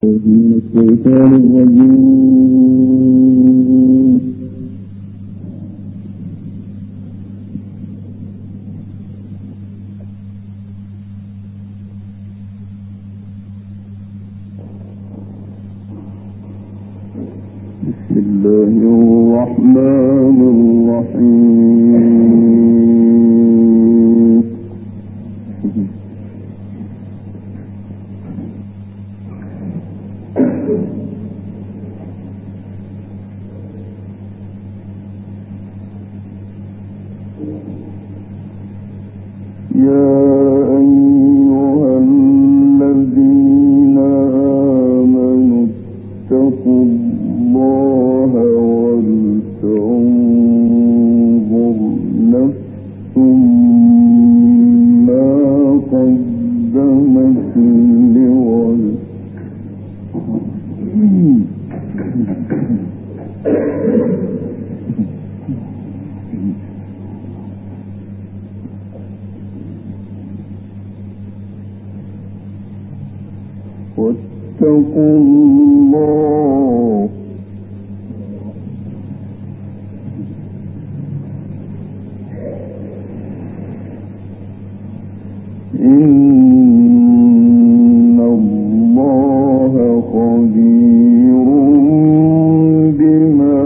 من الشيطان الرجيم. بسم الله الرحمن الرحيم. يا أيها الذين آمنوا اتقوا الله ولتنظر نفس ما قدمت لغد. واتقوا الله إن الله خبير بما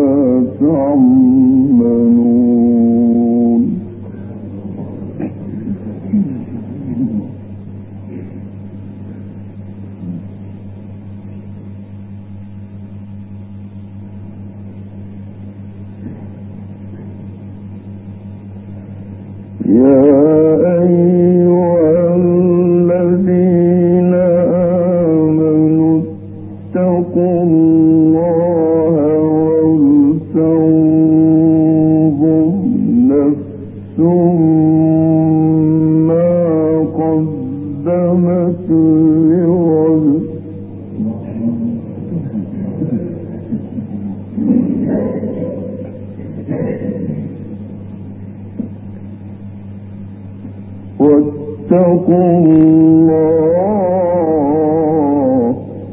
تعملون. يا أيها الذين آمنوا اتقوا الله ولتنظر نفس ما قدمت لغد. واتقوا الله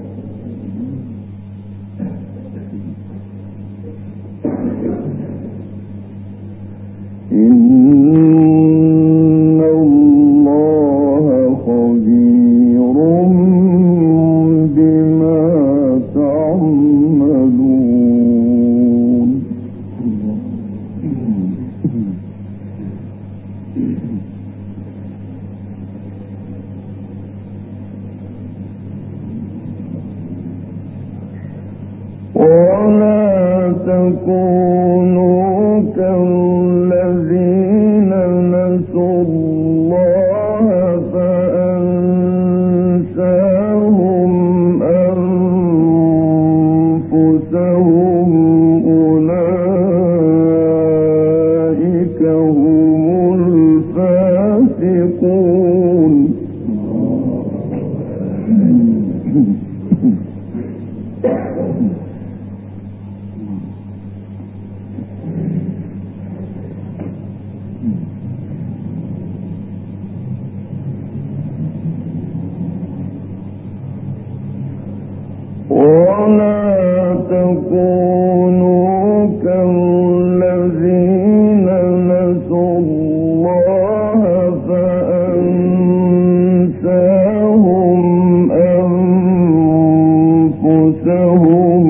إن الله خبير بما تعملون. ولا تكونوا كالذين نسوا الله فأنساهم أنفسهم أولئك هم الفاسقون. ولا تكونوا كالذين نسوا الله فأنساهم أنفسهم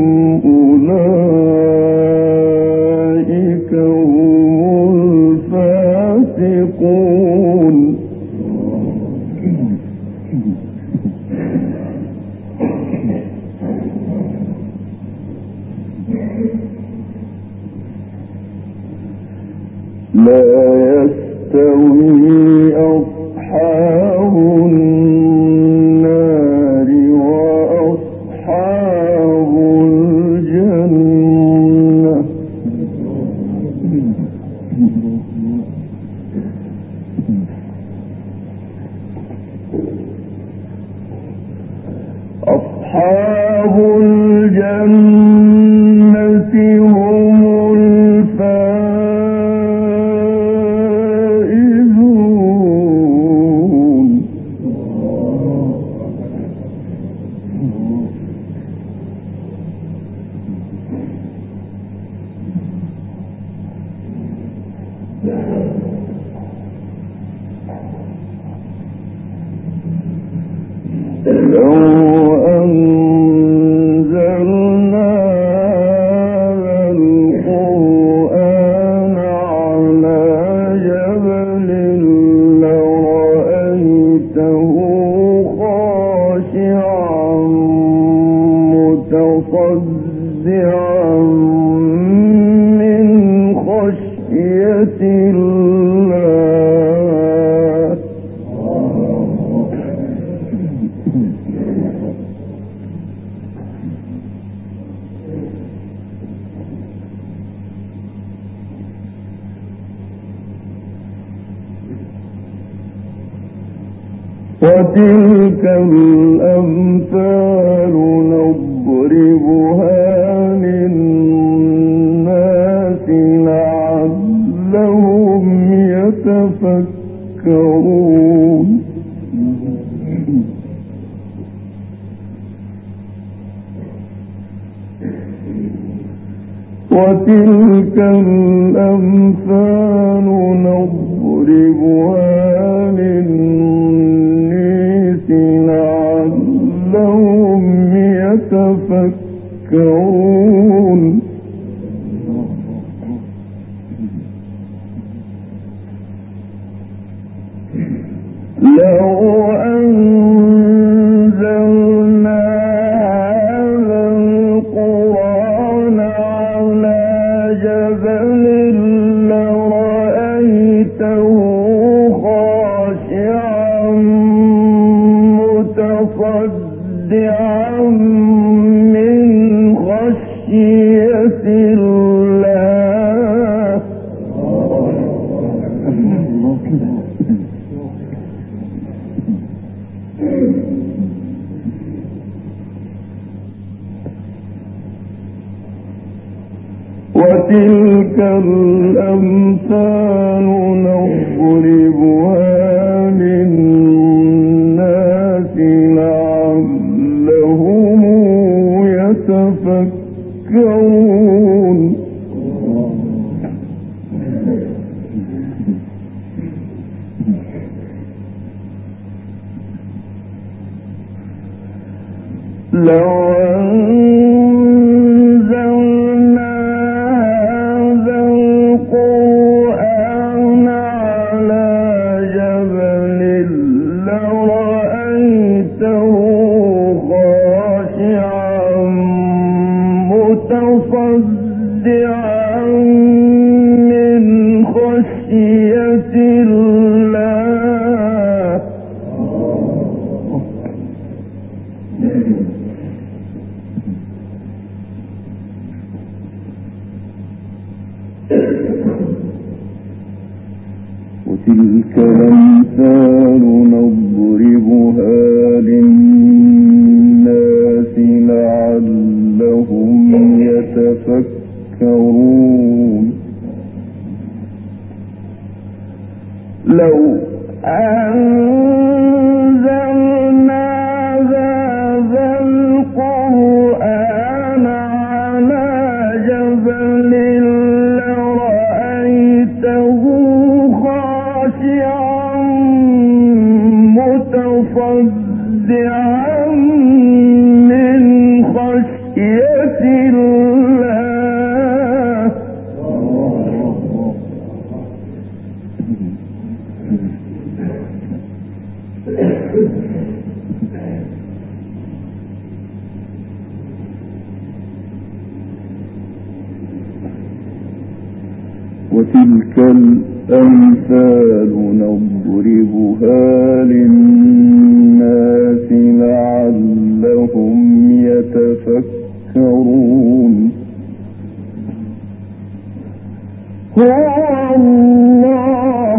أولئك هم الفاسقون. لا يستوي أصحاب النار وأصحاب الجنة. أصحاب الجنة هم الفائزون. متصدعا من خشية الله. وتلك الأمثال نضربها للناس لعلهم يتفكرون. وتلك الأمثال نضربها للناس لعلهم يتفكرون. لو أنزلنا هذا القرآن على جبل لرأيته خاشعا متصدعا من خشية الله. وتلك الأمثال نضربها للناس لعلهم يتفكرون. لو أنزلنا هذا القرآن على جبل لرأيته خاشعا متصدعا من خشية الله. وتلك الأمثال نضربها للناس لعلهم يتفكرون. لو أنزلنا هذا القرآن على جبل لرأيته خاشعا متصدعا من خشية الله. وتلك الأمثال نضربها للناس لعلهم يتفكرون. هو الله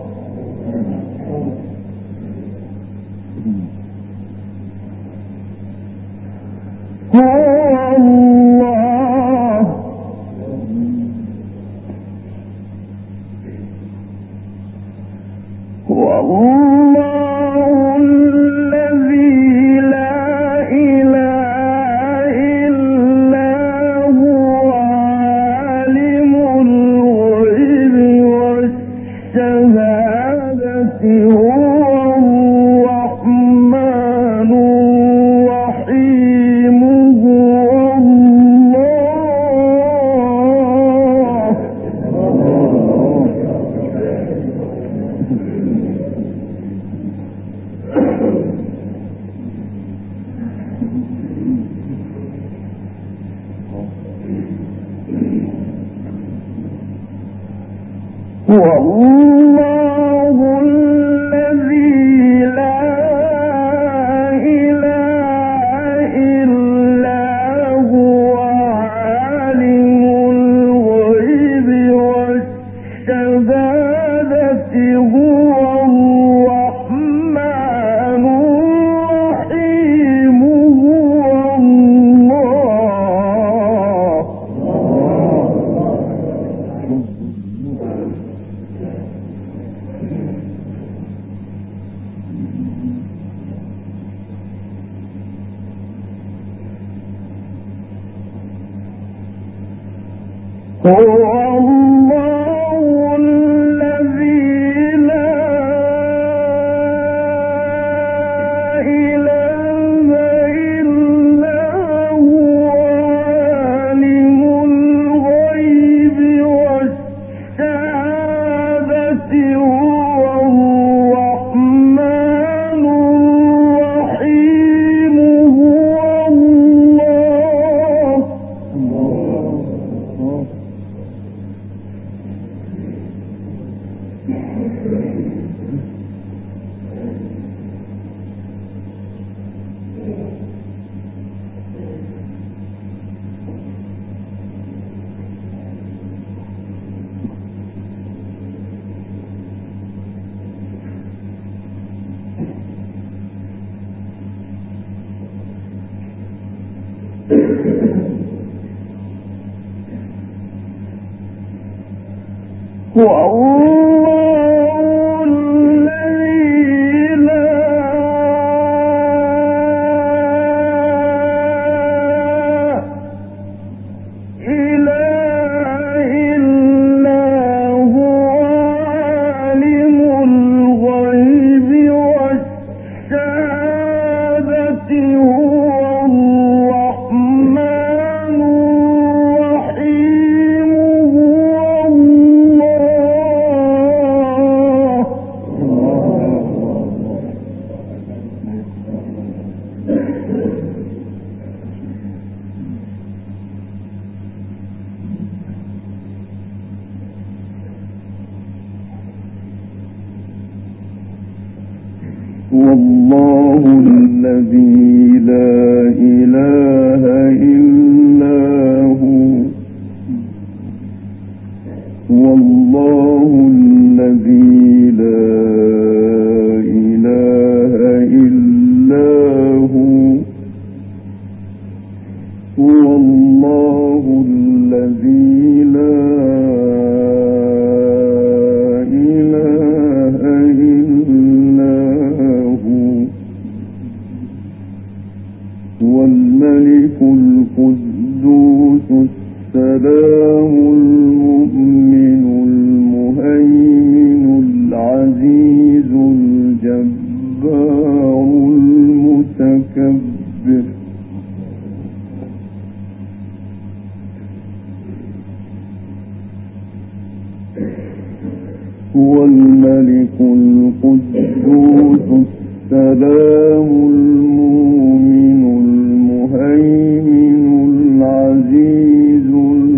والله الذي لا إله إلا هو عالم الغيب والشهادة هو الرحمن الرحيم هو والله الذي لا إله إلا هو والله الذي لا إله إلا هو والله الذي لا والملك القدوس السلام المؤمن المهيمن العزيز الجبار المتكبر هو الملك القدوس السلام المؤمن المهيمن العزيز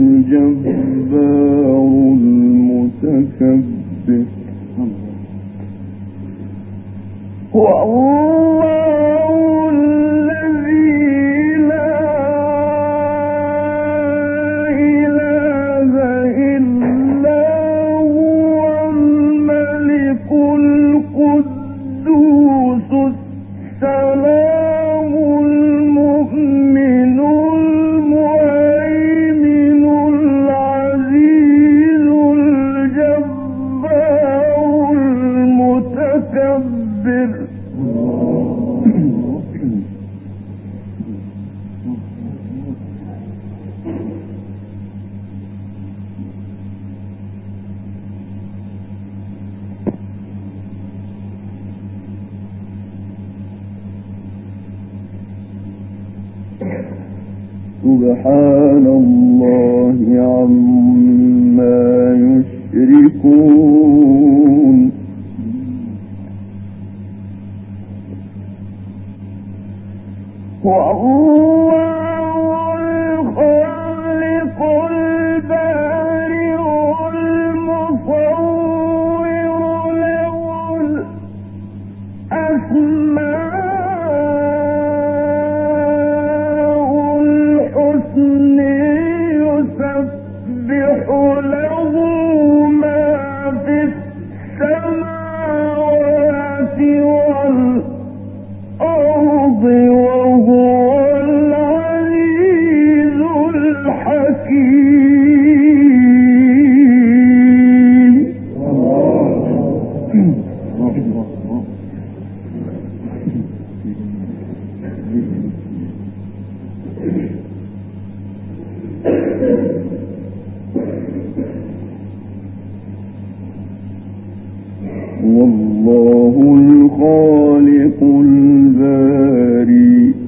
الجبار المتكبر والله الذي لا إله إلا هو الملك القدوس السلام المؤمن المهيمن العزيز الجبار المتكبر سبحان الله عما يشركون والله الخالق البارئ المصور والله الخالق الباري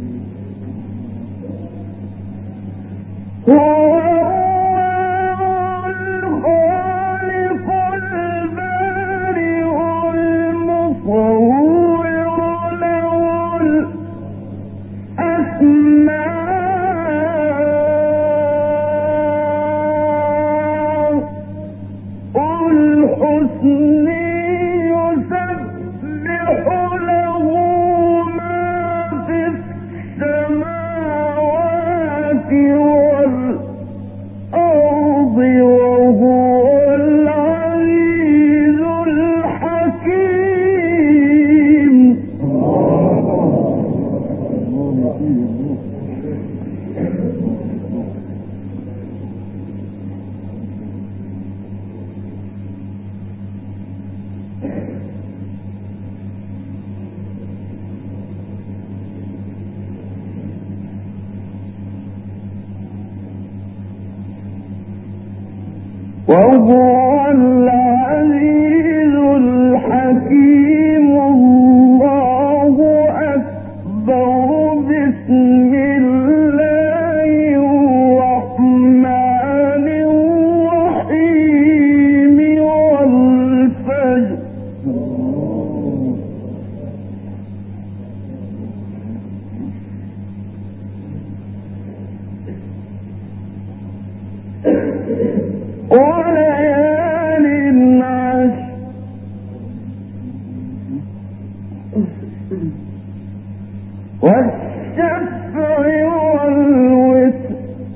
وهو العزيز الحكيم. الله أكبر. بسم الله الرحمن الرحيم. والفجر وليال عشر والشفع والوتر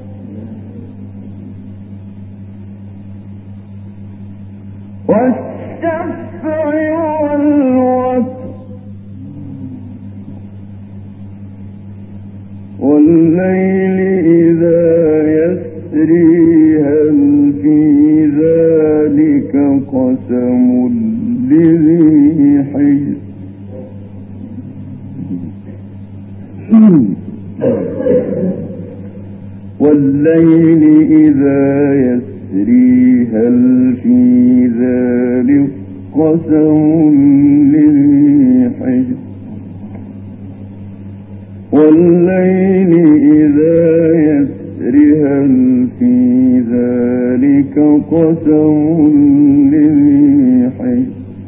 والشفع والوتر والليل إذا يسري هل في ذلك قسم لذي حجر. والليل إذا يسري هل في ذلك قسم لذي حجر. والليل إذا يسري هل في ذلك قسم لذي حجر.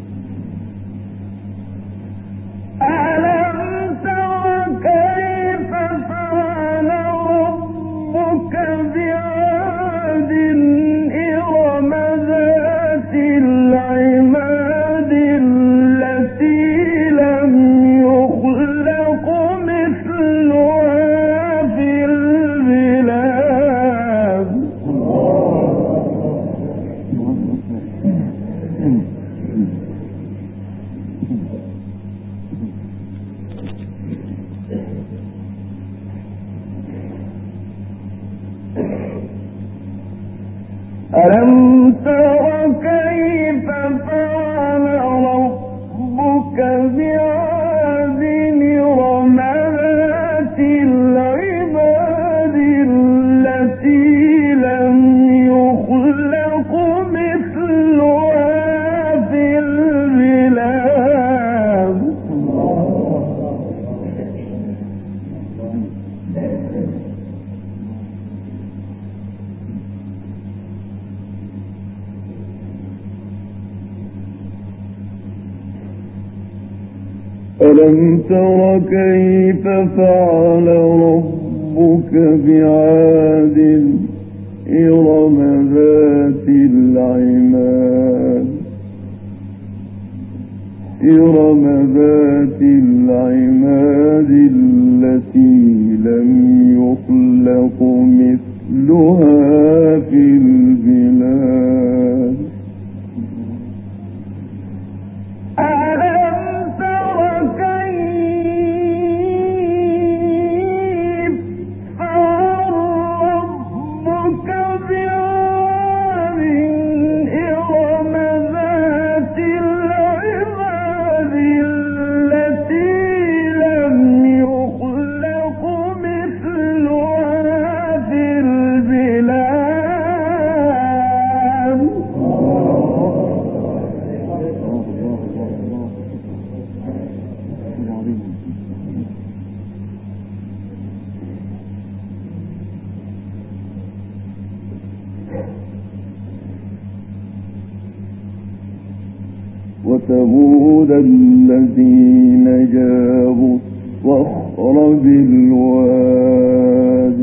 ألم تر كيف فعل ربك بعاد إرم ذات العماد التي لم يخلق مثلها في البلاد. ألم تر كيف فعل ربك بعاد إرم ذات العماد إرم ذات العماد التي لم يخلق مثلها في البلاد. مثلها وثمود الذين جابوا الصخر بالواد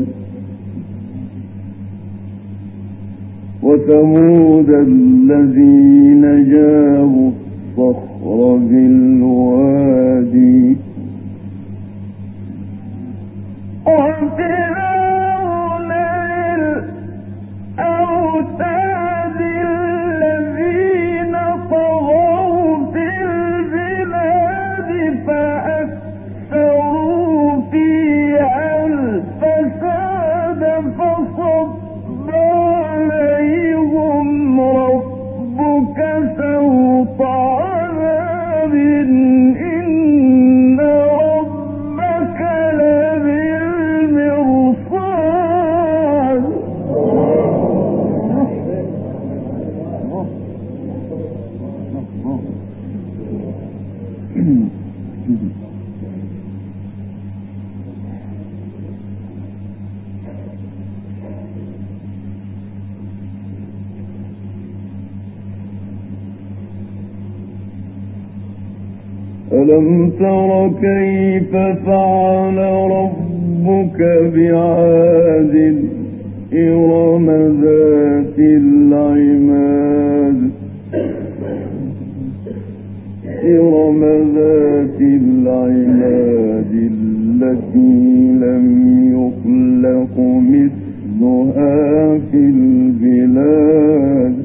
وثمود الذين جابوا الصخر بالوادي وفرعون الأوتاد الذين طغوا في البلاد فأكثروا فيها الفساد فصب عليهم ربك سوط عذاب إن ربك لبالمرصاد ألم تر كيف فعل ربك بعاد إرم ذات العماد إرم ذات العماد التي لم يخلق مثلها في البلاد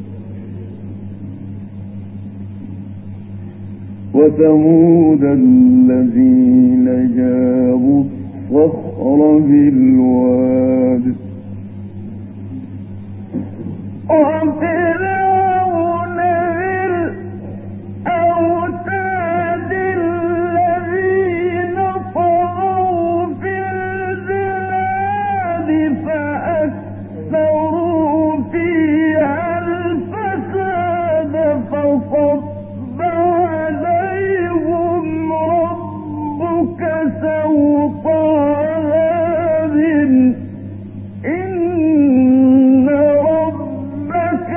وثمود الذين جابوا الصخر بالواد وفرعون الأوتاد الذين طغوا في البلاد فأكثروا فيها الفساد فصب عليهم ربك سوط عذاب إن ربك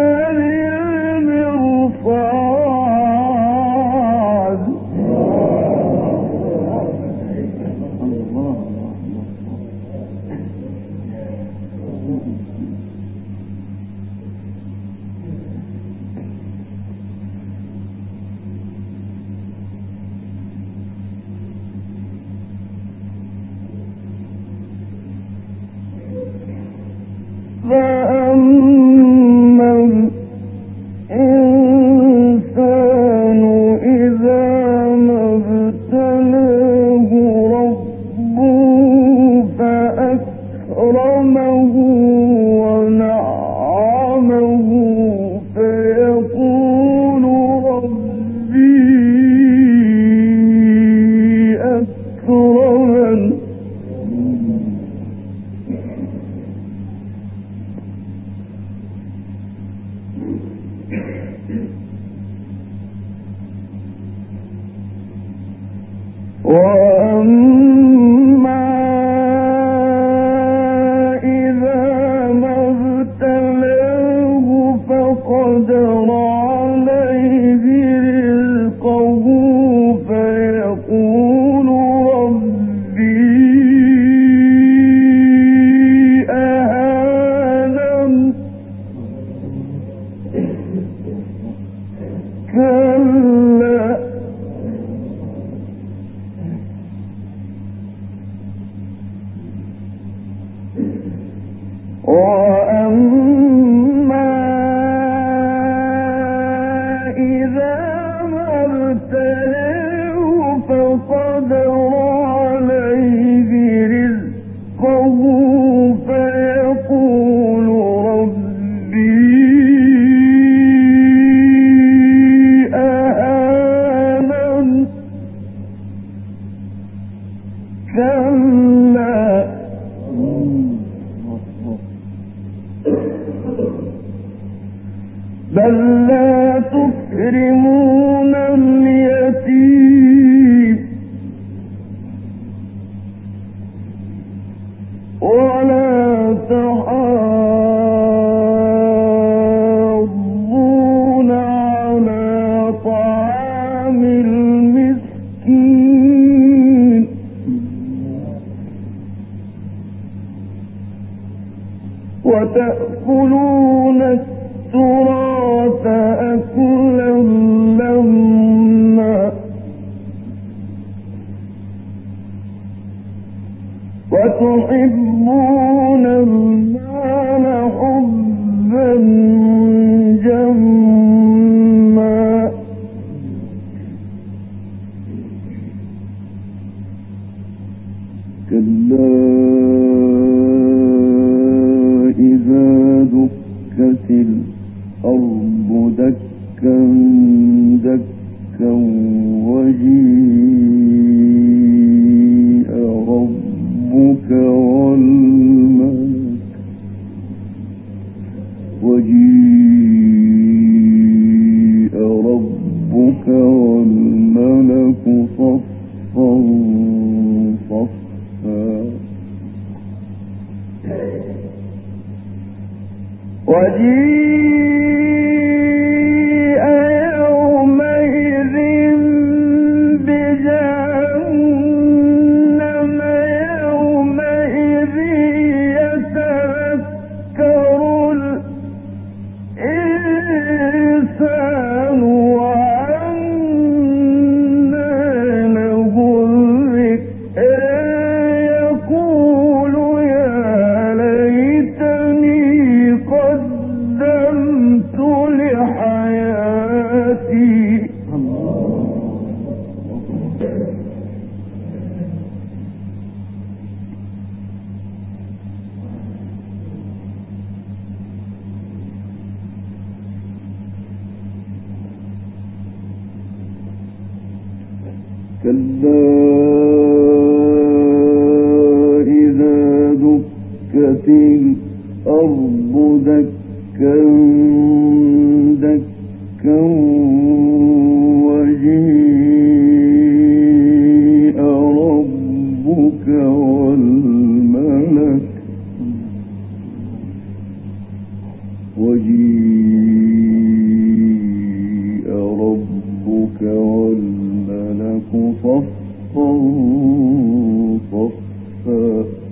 لبالمرصاد فأما الإنسان إذا ما ابتلاه ربه فأكرمه ونعمه فيقول ربي أكرمن وأما إذا ما ابتلاه فقدر عليه رزقه فيقول ربي أهانن كلا وأما إذا ما ابتلاه فقدر عليه رزقه فيقول ربي أهانن كلا بل لا تكرمون اليتيم ولا تحاضون على طعام وتأكلون التراث أكلا لما وتحبون المال حبا جما كلا إذا دكت الأرض دكا دكا وجيء ربك والملك صفا صفا وجيء يومئذ بجهنم يومئذ يتذكر الإنسان وأنى له الذكرى يقول يا ليتني قدمت لحياتي كلا إذا دكت الأرض دكا دكا وجيء ربك والملك صفا صفا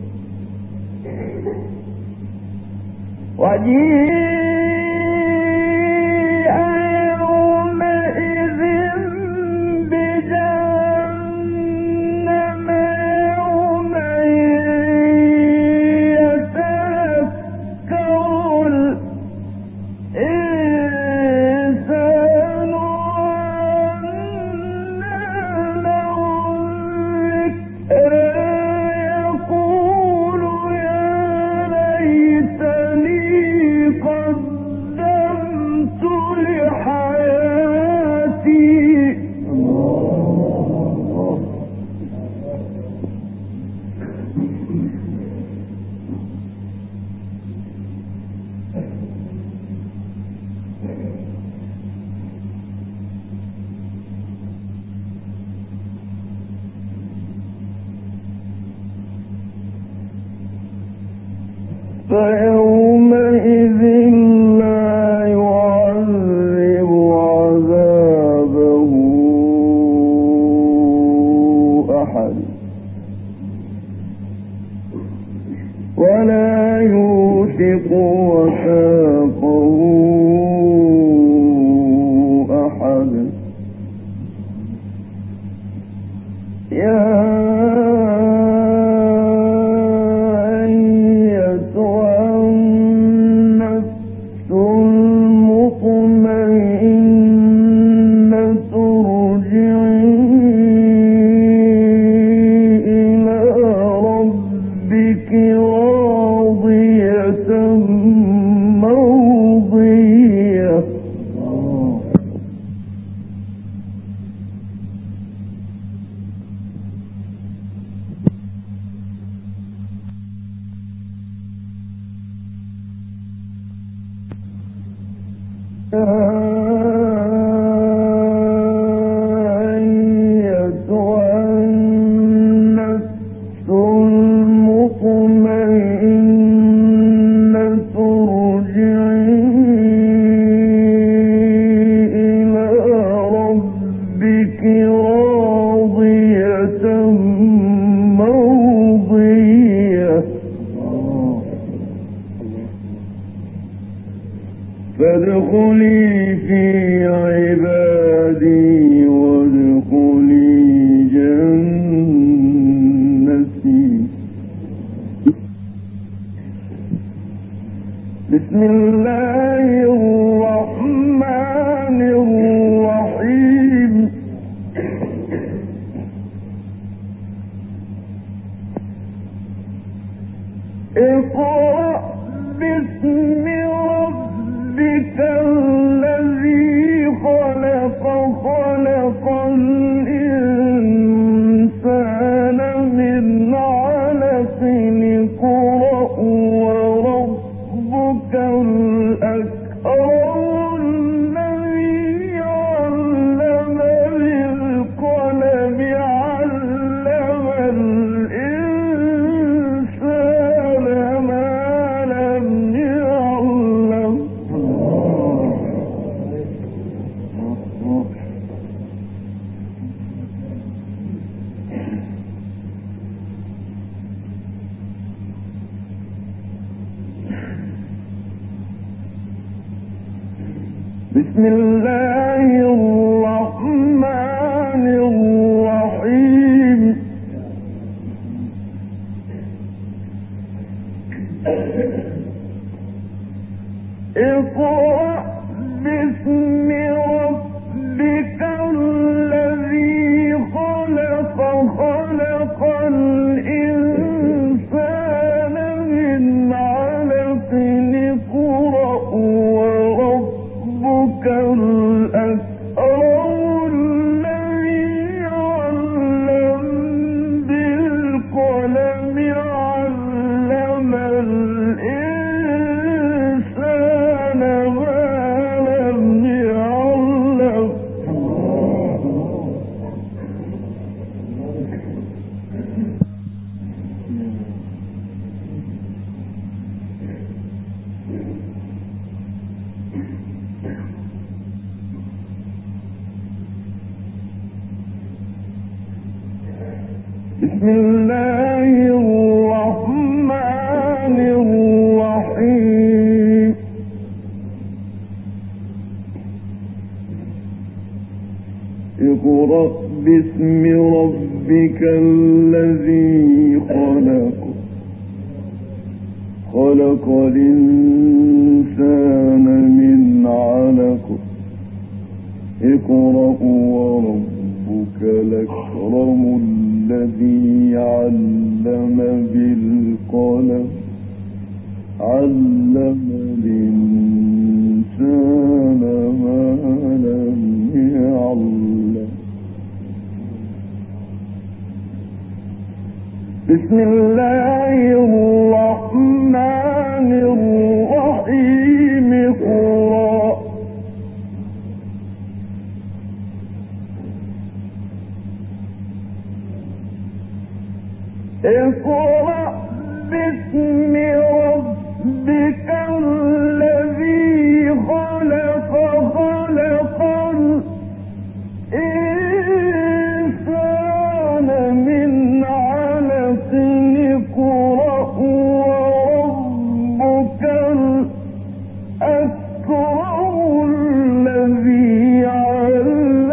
وجيء يومئذ بجهنم يومئذ يتذكر الإنسان وأنى له الذكرى يقول يا ليتني قدمت لحياتي فيومئذ لا يعذب عذابه أحد ولا يوثق وثاقه أحد يا فادخلي في عبادي وادخلي جنتي. بسم الله الرحمن الرحيم. اقرأ باسم ربك الذي خلق، خلق الإنسان من علق، اقرأ وربك الأكرم الذي علم بالقلم، علم الإنسان ما لم يعلم. بسم الله الرحمن الرحيم. اقرأ باسم ربك الذي خلق، خلق الإنسان من علق، اقرأ وربك الأكرم الذي علم بالقلم، علم الإنسان ما لم يعلم. بسم الله الرحمن الرحيم. اقرأ باسم ربك الذي خلق، خلق الإنسان من علق، اقرأ وربك الأكرم الذي علم بالقلم، علم الإنسان ما لم يعلم. بسم الله الرحمن الرحيم. اقرأ باسم ربك الذي خلق، خلق الإنسان من علق، اقرأ وربك الأكرم الذي علم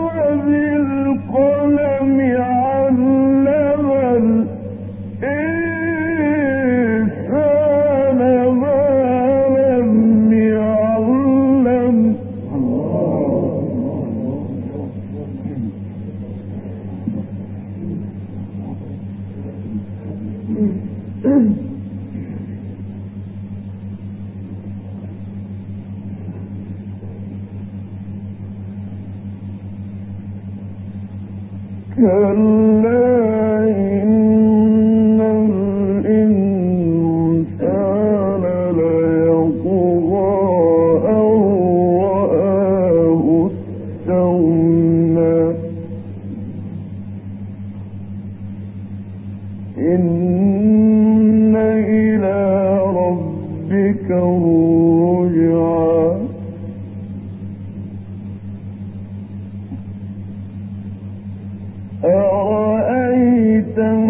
بالقلم، علم الإنسان ما لم يعلم. كلا إن الإنسان ليطغى أن رآه استغنى، إن إلى ربك الرجعى. أرأيت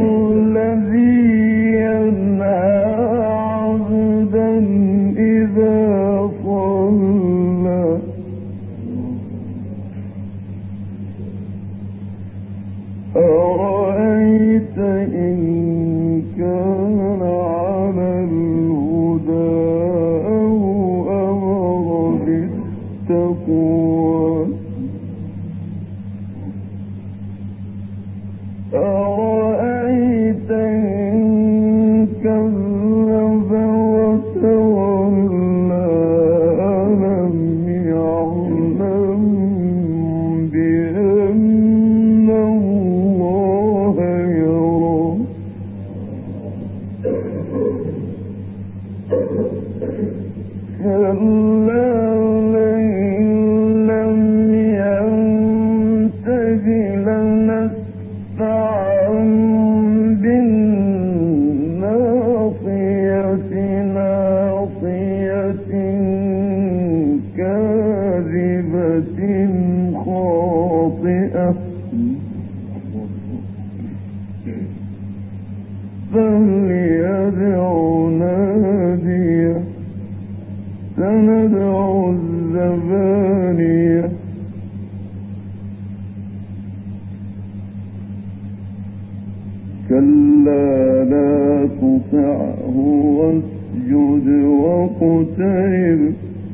كلا لا تطعه واسجد واقترب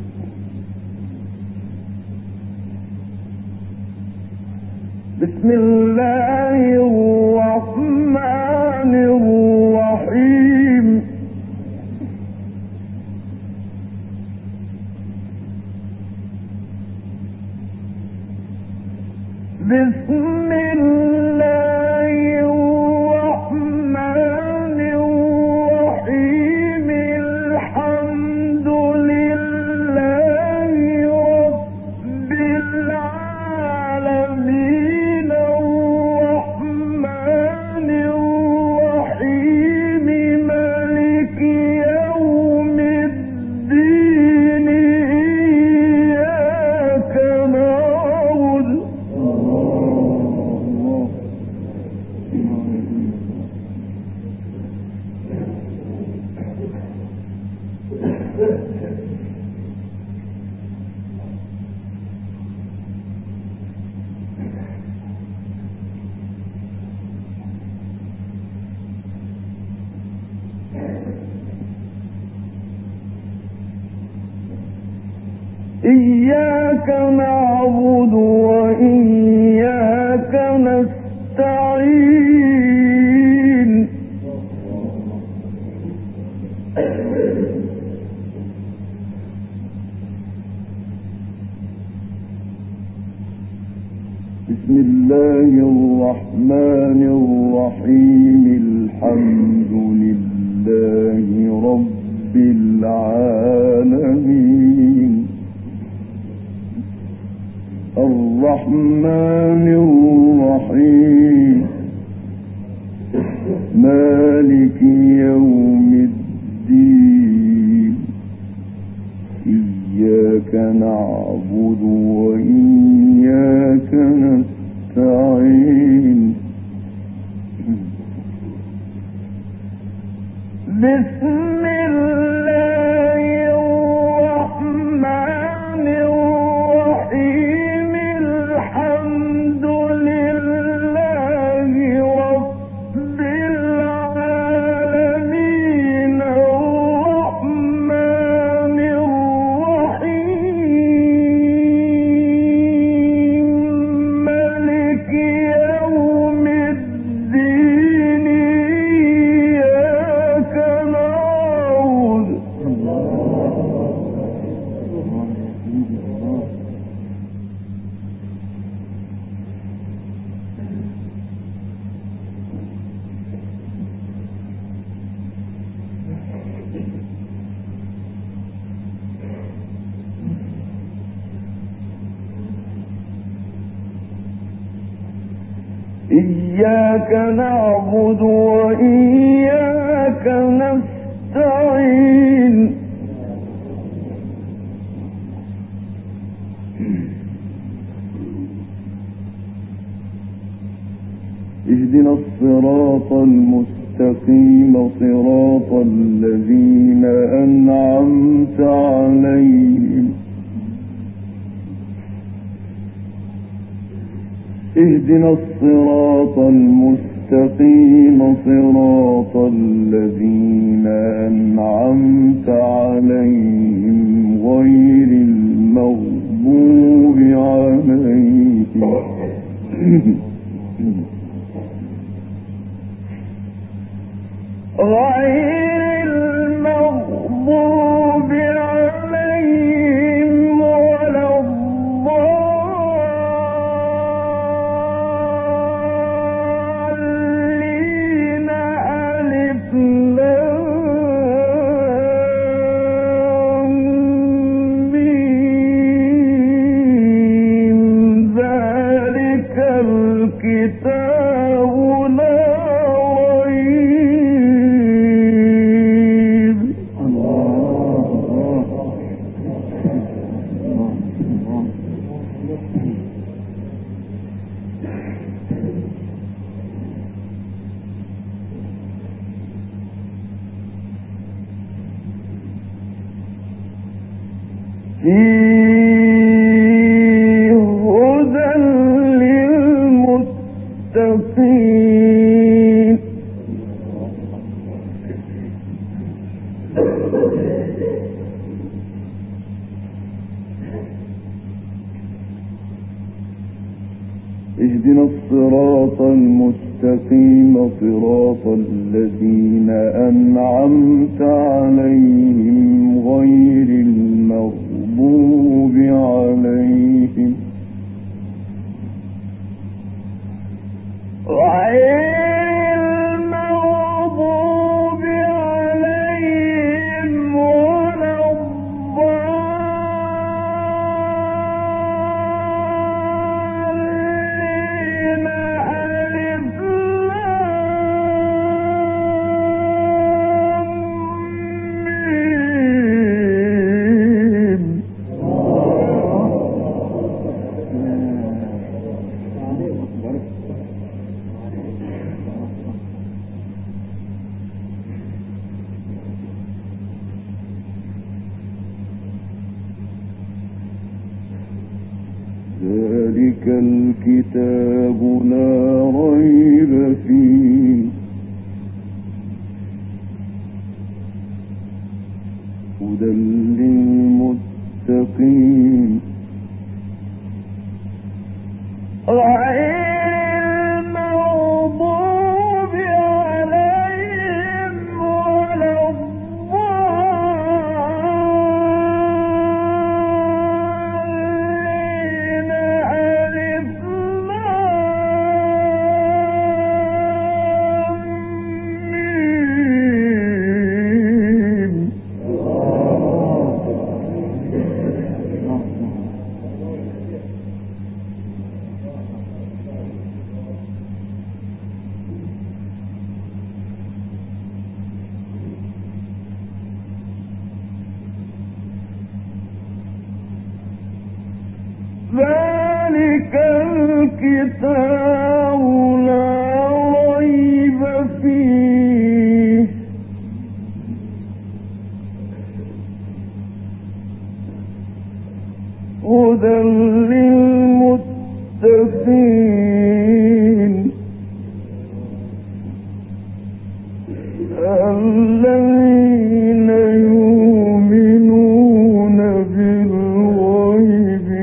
بسم الله الرحمن الرحيم بسم الله الرحمن الرحيم الحمد لله رب العالمين الرحمن الرحيم مالك يوم الدين إياك نعبد إياك نعبد وإياك نستعين بسم الله الرحمن الرحيم الحمد لله رب العالمين الرحمن الرحيم مالك يوم الدين إياك نعبد وإياك نستعين بسم الله الرحمن الرحيم الحمد لله رب العالمين الرحمن الرحيم مالك يوم الدين إياك نعبد إياك نعبد وإياك نستعين اهدنا الصراط المستقيم صراط الذين أنعمت عليهم اهدنا الصراط المستقيم صراط الذين أنعمت عليهم غير المغضوب عليهم غير المغضوب عليهم ولا الضالين ألف لام فيه هدى للمتقين اهدنا الصراط المستقيم صراط الذين أنعمت عليهم غير المغضوب عليهم ذلك الكتاب لا ريب فيه هدى للمتقين ذلك الكتاب لا ريب فيه هدى للمتقين الذين يؤمنون بالغيب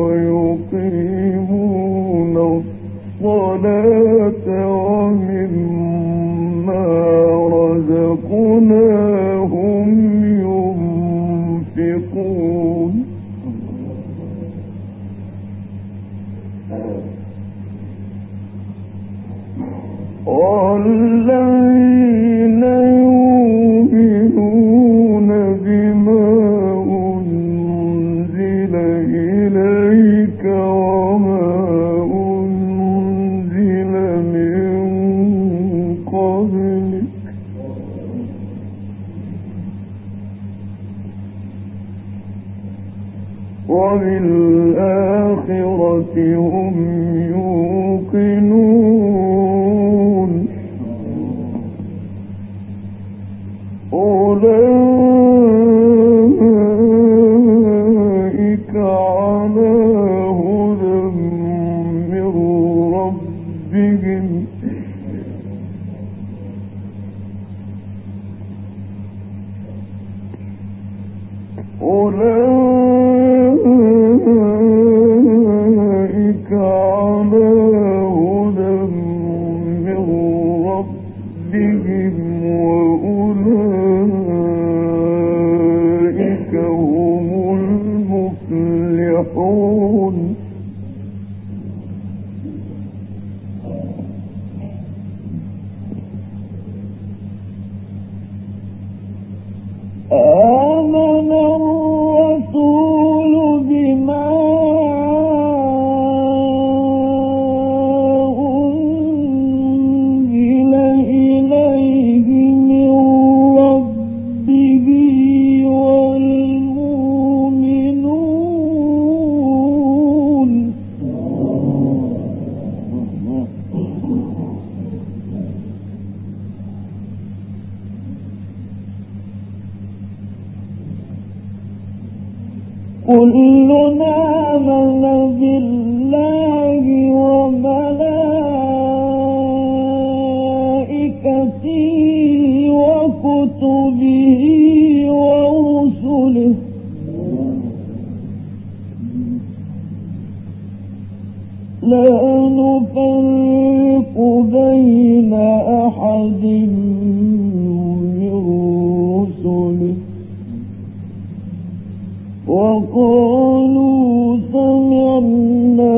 ويقيمون الصلاة ومما رزقناهم ينفقون والذين يؤمنون بما أنزل إليك وما أنزل من قبلك وبالآخرة هم يوقنون أولئك على هدى من ربهم أولئك على هدى من ربهم وأولئك هم المفلحون آمن الرسول بما أنزل إليه من ربه والمؤمنون كلنا آمن بالله وملائكته وكتبه ورسله لا نفرق بين أحد من رسله وقالوا سمعنا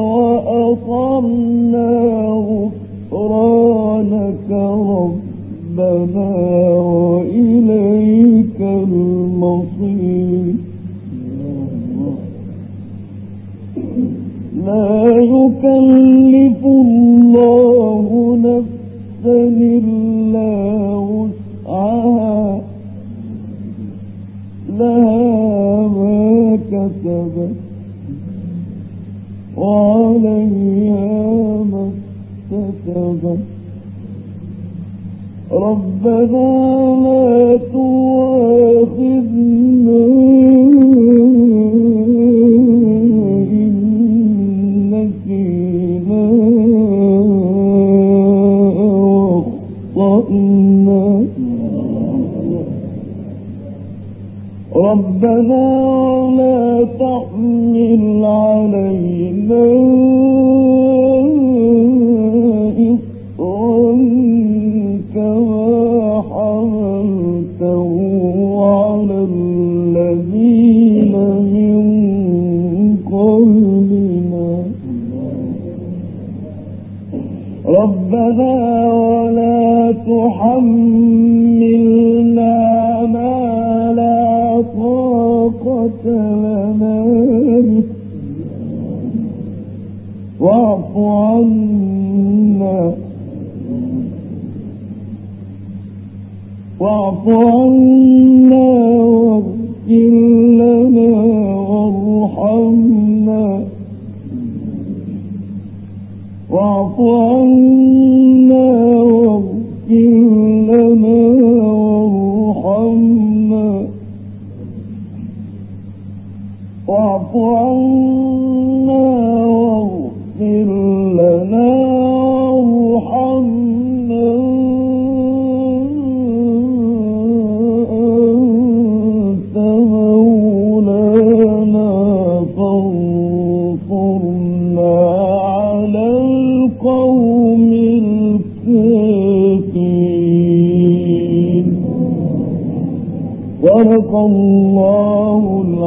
وأطعنا غفرانك ربنا وإليك المصير لا يكلف الله نفسا إلا وسعها لها ما كسبت وعليها ما اكتسبت ربنا لا تؤاخذنا إن نسينا وأخطأنا ربنا لا تحمل علينا إصرا كما حملته على الذين من قبلنا ربنا ولا تحملنا ما لا طاقة لنا واعف عنا واغفر لنا وارحمنا واعف عنا واغفر لنا وارحمنا واعف عنا واغفر لنا وارحمنا أنت مولانا فانصرنا على القوم الكافرين. صدق الله العظيم.